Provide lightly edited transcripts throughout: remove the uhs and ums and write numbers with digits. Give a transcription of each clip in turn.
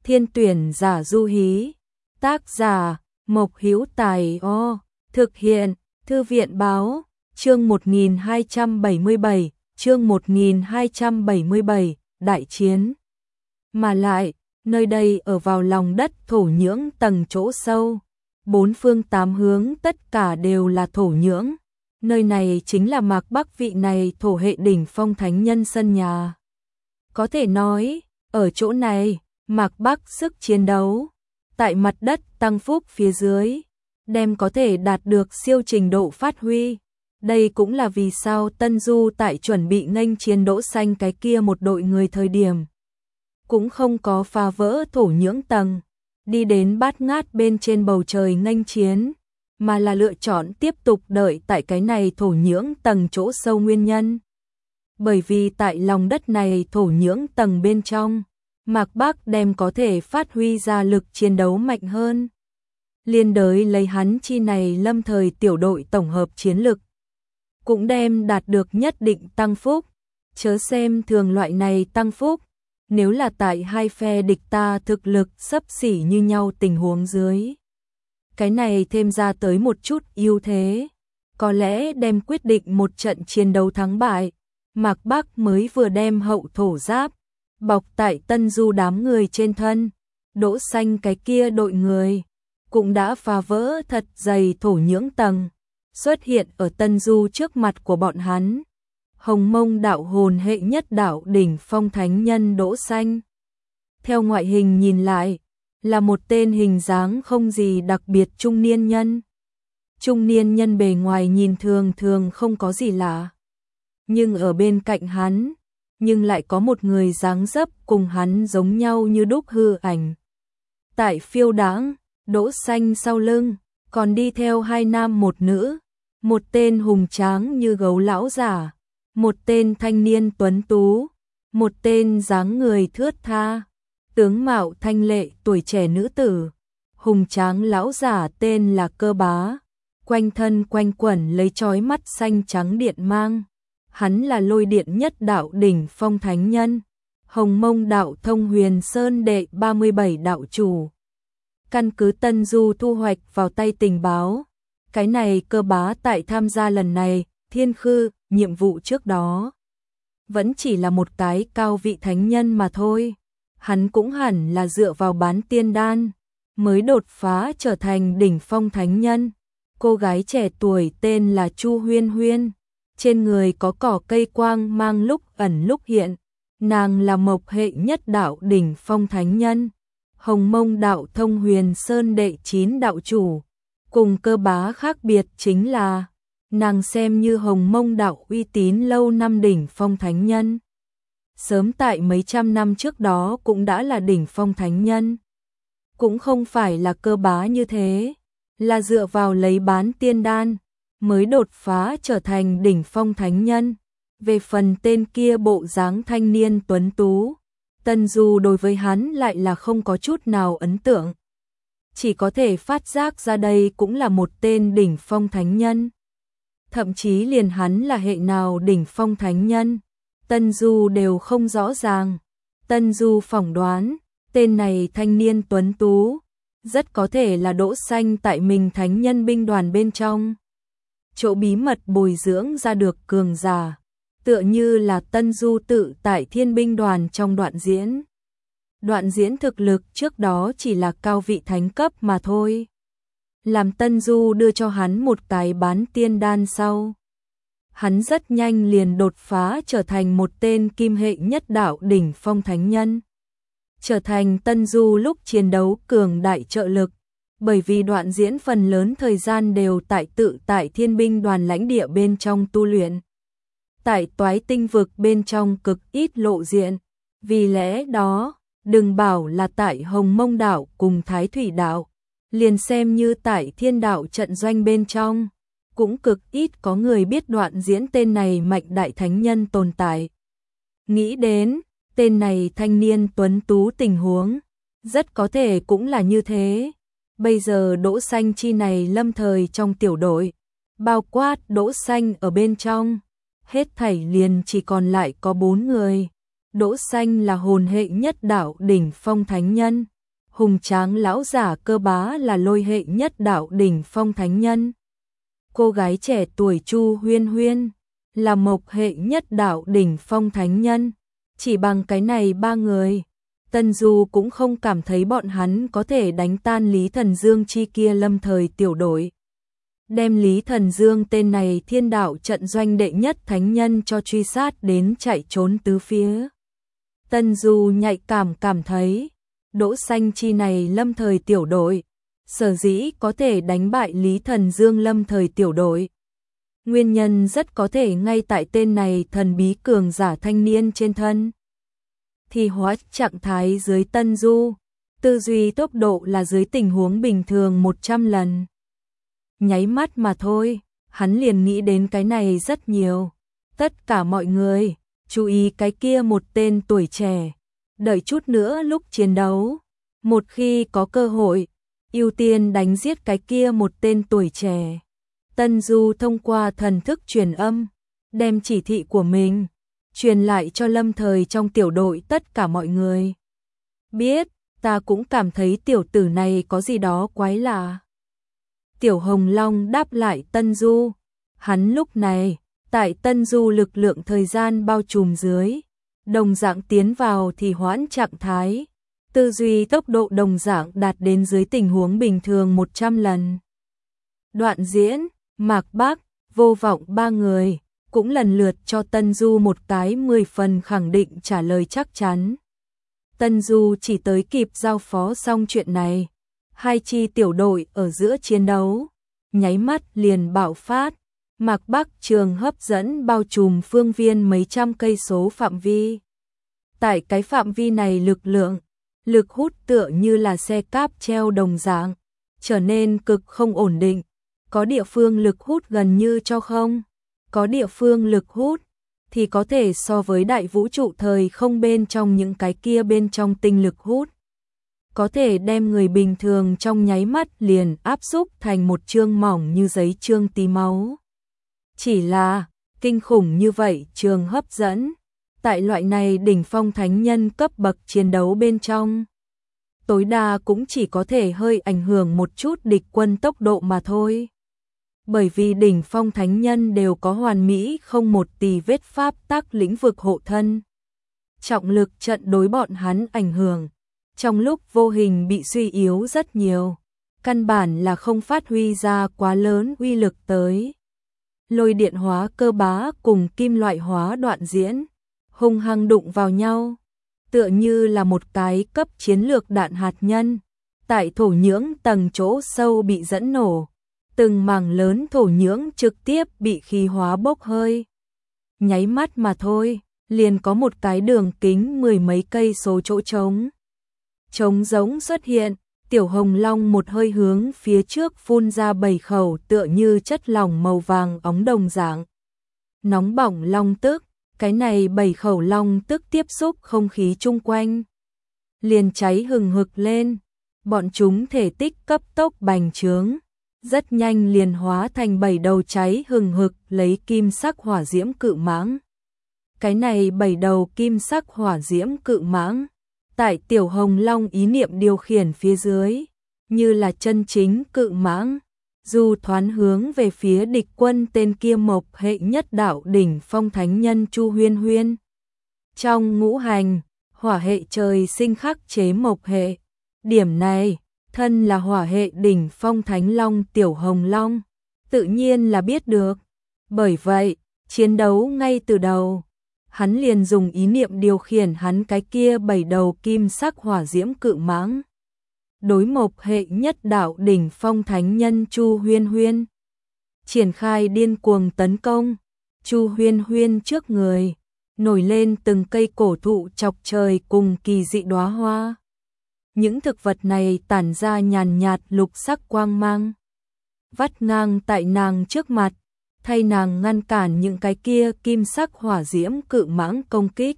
Thiên tuyển giả du hí. Tác giả Mộc Hữu Tài. Thực hiện Thư viện báo. Chương 1277, chương 1277, đại chiến. Mà lại, nơi đây ở vào lòng đất thổ nhưỡng tầng chỗ sâu, bốn phương tám hướng tất cả đều là thổ nhưỡng. Nơi này chính là Mạc Bắc vị này thổ hệ đỉnh phong thánh nhân sân nhà. Có thể nói, ở chỗ này, Mạc Bắc sức chiến đấu, tại mặt đất tăng phúc phía dưới, đem có thể đạt được siêu trình độ phát huy. Đây cũng là vì sao Tân Du tại chuẩn bị nghênh chiến Đỗ Xanh cái kia một đội người thời điểm, cũng không có phá vỡ thổ nhưỡng tầng, đi đến bát ngát bên trên bầu trời nghênh chiến, mà là lựa chọn tiếp tục đợi tại cái này thổ nhưỡng tầng chỗ sâu nguyên nhân. Bởi vì tại lòng đất này thổ nhưỡng tầng bên trong, Mạc Bắc đem có thể phát huy ra lực chiến đấu mạnh hơn. Liên đới lấy hắn chi này lâm thời tiểu đội tổng hợp chiến lực, cũng đem đạt được nhất định tăng phúc. Chớ xem thường loại này tăng phúc, nếu là tại hai phe địch ta thực lực xấp xỉ như nhau tình huống dưới, cái này thêm ra tới một chút ưu thế, có lẽ đem quyết định một trận chiến đấu thắng bại. Mạc Bắc mới vừa đem hậu thổ giáp bọc tại Tân Du đám người trên thân, Đỗ Xanh cái kia đội người cũng đã phá vỡ thật dày thổ nhưỡng tầng, xuất hiện ở Tân Du trước mặt của bọn hắn. Hồng Mông đạo hồn hệ nhất đạo đỉnh phong thánh nhân Đỗ Xanh. Theo ngoại hình nhìn lại, là một tên hình dáng không gì đặc biệt trung niên nhân. Trung niên nhân bề ngoài nhìn thường thường không có gì lạ, nhưng ở bên cạnh hắn, nhưng lại có một người dáng dấp cùng hắn giống nhau như đúc hư ảnh. Tại phiêu đãng, Đỗ Xanh sau lưng, còn đi theo hai nam một nữ, một tên hùng tráng như gấu lão giả, một tên thanh niên tuấn tú, một tên dáng người thướt tha, tướng mạo thanh lệ tuổi trẻ nữ tử. Hùng tráng lão giả tên là Cơ Bá, quanh thân quanh quẩn lấy chói mắt xanh trắng điện mang. Hắn là Lôi Điện nhất đạo đỉnh phong thánh nhân, Hồng Mông đạo Thông Huyền Sơn đệ 37 đạo chủ. Căn cứ Tân Du thu hoạch vào tay tình báo, cái này Cơ Bá tại tham gia lần này Thiên Khư nhiệm vụ trước đó, vẫn chỉ là một cái cao vị thánh nhân mà thôi. Hắn cũng hẳn là dựa vào bán tiên đan mới đột phá trở thành đỉnh phong thánh nhân. Cô gái trẻ tuổi tên là Chu Huyên Huyên, trên người có cỏ cây quang mang lúc ẩn lúc hiện, nàng là mộc hệ nhất đạo đỉnh phong thánh nhân, Hồng Mông đạo Thông Huyền Sơn đệ 9 đạo chủ. Cùng Cơ Bá khác biệt chính là, nàng xem như Hồng Mông đạo uy tín lâu năm đỉnh phong thánh nhân. Sớm tại mấy trăm năm trước đó cũng đã là đỉnh phong thánh nhân. Cũng không phải là Cơ Bá như thế, là dựa vào lấy bán tiên đan mới đột phá trở thành đỉnh phong thánh nhân. Về phần tên kia bộ dáng thanh niên tuấn tú, Tân Du đối với hắn lại là không có chút nào ấn tượng. Chỉ có thể phát giác ra đây cũng là một tên đỉnh phong thánh nhân. Thậm chí liền hắn là hệ nào đỉnh phong thánh nhân, Tân Du đều không rõ ràng. Tân Du phỏng đoán, tên này thanh niên tuấn tú, rất có thể là Đỗ Xanh tại mình thánh nhân binh đoàn bên trong chỗ bí mật bồi dưỡng ra được cường giả, tựa như là Tân Du tự tại thiên binh đoàn trong đoạn diễn. Đoạn diễn thực lực trước đó chỉ là cao vị thánh cấp mà thôi. Làm Tân Du đưa cho hắn một cái bán tiên đan sau, hắn rất nhanh liền đột phá trở thành một tên kim hệ nhất đạo đỉnh phong thánh nhân, trở thành Tân Du lúc chiến đấu cường đại trợ lực. Bởi vì đoạn diễn phần lớn thời gian đều tại tự tại thiên binh đoàn lãnh địa bên trong tu luyện, tại Toái Tinh vực bên trong cực ít lộ diện. Vì lẽ đó, đừng bảo là tại Hồng Mông đảo cùng Thái Thủy đảo, liền xem như tại Thiên đảo trận doanh bên trong, cũng cực ít có người biết đoạn diễn tên này mạnh đại thánh nhân tồn tại. Nghĩ đến, tên này thanh niên tuấn tú tình huống, rất có thể cũng là như thế. Bây giờ Đỗ Xanh chi này lâm thời trong tiểu đội, bao quát Đỗ Xanh ở bên trong, hết thảy liền chỉ còn lại có 4 người. Đỗ Xanh là hồn hệ nhất đạo đỉnh phong thánh nhân, hùng tráng lão giả cơ bá là Lôi hệ nhất đạo đỉnh phong thánh nhân. Cô gái trẻ tuổi Chu Huyên Huyên là Mộc hệ nhất đạo đỉnh phong thánh nhân. Chỉ bằng cái này ba người, Tân Du cũng không cảm thấy bọn hắn có thể đánh tan Lý Thần Dương chi kia lâm thời tiểu đội. Đem Lý Thần Dương tên này thiên đạo trận doanh đệ nhất thánh nhân cho truy sát đến chạy trốn tứ phía. Tân Du nhạy cảm thấy, Đỗ Xanh chi này lâm thời tiểu đội, sở dĩ có thể đánh bại Lý Thần Dương lâm thời tiểu đội. Nguyên nhân rất có thể ngay tại tên này thần bí cường giả thanh niên trên thân. Thì hóa trạng thái dưới Tân Du, tư duy tốc độ là dưới tình huống bình thường 100 lần. Nháy mắt mà thôi, hắn liền nghĩ đến cái này rất nhiều. Tất cả mọi người, chú ý cái kia một tên tuổi trẻ. Đợi chút nữa lúc chiến đấu, một khi có cơ hội, ưu tiên đánh giết cái kia một tên tuổi trẻ. Tân Du thông qua thần thức truyền âm, đem chỉ thị của mình truyền lại cho lâm thời trong tiểu đội tất cả mọi người. Biết, ta cũng cảm thấy tiểu tử này có gì đó quái lạ. Tiểu Hồng Long đáp lại Tân Du. Hắn lúc này, tại Tân Du lực lượng thời gian bao trùm dưới, đồng dạng tiến vào thì hoãn trạng thái. Tư duy tốc độ đồng dạng đạt đến dưới tình huống bình thường 100 lần. Đoạn diễn, Mạc Bác, Vô Vọng ba người, cũng lần lượt cho Tân Du một cái 10 phần khẳng định trả lời chắc chắn. Tân Du chỉ tới kịp giao phó xong chuyện này. Hai chi tiểu đội ở giữa chiến đấu, nháy mắt liền bạo phát. Mạc Bắc trường hấp dẫn bao trùm phương viên mấy trăm cây số phạm vi. Tại cái phạm vi này lực hút tựa như là xe cáp treo đồng dạng, trở nên cực không ổn định. Có địa phương lực hút gần như cho không, có địa phương lực hút thì có thể so với đại vũ trụ thời không bên trong những cái kia bên trong tinh lực hút. Có thể đem người bình thường trong nháy mắt liền áp xúc thành một chương mỏng như giấy trương tí máu. Chỉ là, kinh khủng như vậy trường hấp dẫn, tại loại này đỉnh phong thánh nhân cấp bậc chiến đấu bên trong. Tối đa cũng chỉ có thể hơi ảnh hưởng một chút địch quân tốc độ mà thôi. Bởi vì đỉnh phong thánh nhân đều có hoàn mỹ không một tì vết pháp tắc lĩnh vực hộ thân. Trọng lực trận đối bọn hắn ảnh hưởng, trong lúc vô hình bị suy yếu rất nhiều, căn bản là không phát huy ra quá lớn uy lực tới. Lôi điện hóa cơ bá cùng kim loại hóa đoạn diễn, hung hăng đụng vào nhau, tựa như là một cái cấp chiến lược đạn hạt nhân, tại thổ nhưỡng tầng chỗ sâu bị dẫn nổ, từng mảng lớn thổ nhưỡng trực tiếp bị khí hóa bốc hơi. Nháy mắt mà thôi, liền có một cái đường kính 10 mấy cây số chỗ trống. Trống giống xuất hiện, Tiểu Hồng Long một hơi hướng phía trước phun ra 7 khẩu tựa như chất lỏng màu vàng óng đồng dạng. Nóng bỏng long tức, cái này 7 khẩu long tức tiếp xúc không khí chung quanh, liền cháy hừng hực lên, bọn chúng thể tích cấp tốc bành trướng, rất nhanh liền hóa thành 7 đầu cháy hừng hực lấy kim sắc hỏa diễm cự mãng. Cái này 7 đầu kim sắc hỏa diễm cự mãng, tại Tiểu Hồng Long ý niệm điều khiển phía dưới, như là chân chính cự mãng, dù thoán hướng về phía địch quân tên kia Mộc hệ nhất đạo đỉnh phong thánh nhân Chu Huyên Huyên. Trong ngũ hành, hỏa hệ trời sinh khắc chế mộc hệ. Điểm này, thân là hỏa hệ đỉnh phong thánh long Tiểu Hồng Long, tự nhiên là biết được. Bởi vậy, chiến đấu ngay từ đầu, hắn liền dùng ý niệm điều khiển hắn cái kia 7 đầu kim sắc hỏa diễm cự mãng. Đối mộc hệ nhất đạo đỉnh phong thánh nhân Chu Huyên Huyên, triển khai điên cuồng tấn công. Chu Huyên Huyên trước người nổi lên từng cây cổ thụ chọc trời cùng kỳ dị đóa hoa. Những thực vật này tản ra nhàn nhạt lục sắc quang mang, vắt ngang tại nàng trước mặt, thay nàng ngăn cản những cái kia kim sắc hỏa diễm cự mãng công kích.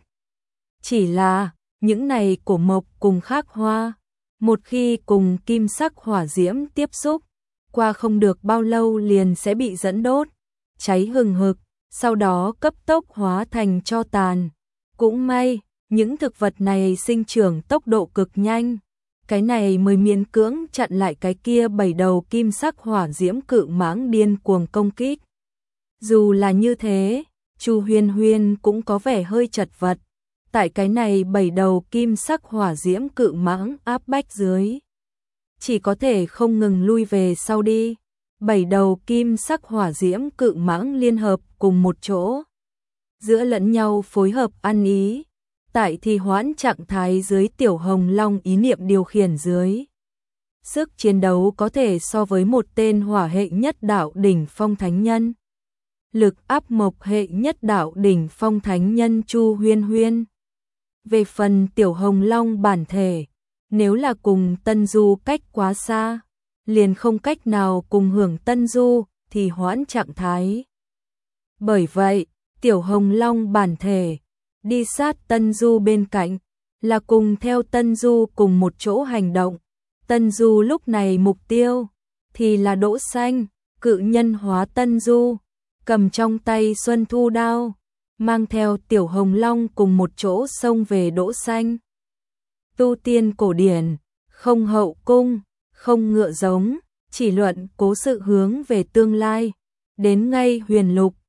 Chỉ là, những này cổ mộc cùng khác hoa, một khi cùng kim sắc hỏa diễm tiếp xúc, qua không được bao lâu liền sẽ bị dẫn đốt, cháy hừng hực, sau đó cấp tốc hóa thành tro tàn. Cũng may, những thực vật này sinh trưởng tốc độ cực nhanh, cái này mới miễn cưỡng chặn lại cái kia 7 đầu kim sắc hỏa diễm cự mãng điên cuồng công kích. Dù là như thế, Chu Huyên Huyên cũng có vẻ hơi chật vật, tại cái này 7 đầu kim sắc hỏa diễm cự mãng áp bách dưới, chỉ có thể không ngừng lui về sau đi. 7 đầu kim sắc hỏa diễm cự mãng liên hợp cùng một chỗ, giữa lẫn nhau phối hợp ăn ý, tại thì hoãn trạng thái dưới Tiểu Hồng Long ý niệm điều khiển dưới. Sức chiến đấu có thể so với một tên hỏa hệ nhất đạo đỉnh phong thánh nhân. Lực áp mộc hệ nhất đạo đỉnh phong thánh nhân Chu Huyên Huyên. Về phần Tiểu Hồng Long bản thể, nếu là cùng Tân Du cách quá xa, liền không cách nào cùng hưởng Tân Du thì hoãn trạng thái. Bởi vậy, Tiểu Hồng Long bản thể đi sát Tân Du bên cạnh, là cùng theo Tân Du cùng một chỗ hành động. Tân Du lúc này mục tiêu thì là Đỗ Xanh, cự nhân hóa Tân Du, cầm trong tay Xuân Thu đao, mang theo Tiểu Hồng Long cùng một chỗ xông về Đỗ Xanh. Tu tiên cổ điển, không hậu cung, không ngựa giống, chỉ luận cố sự hướng về tương lai, đến ngay huyền lục,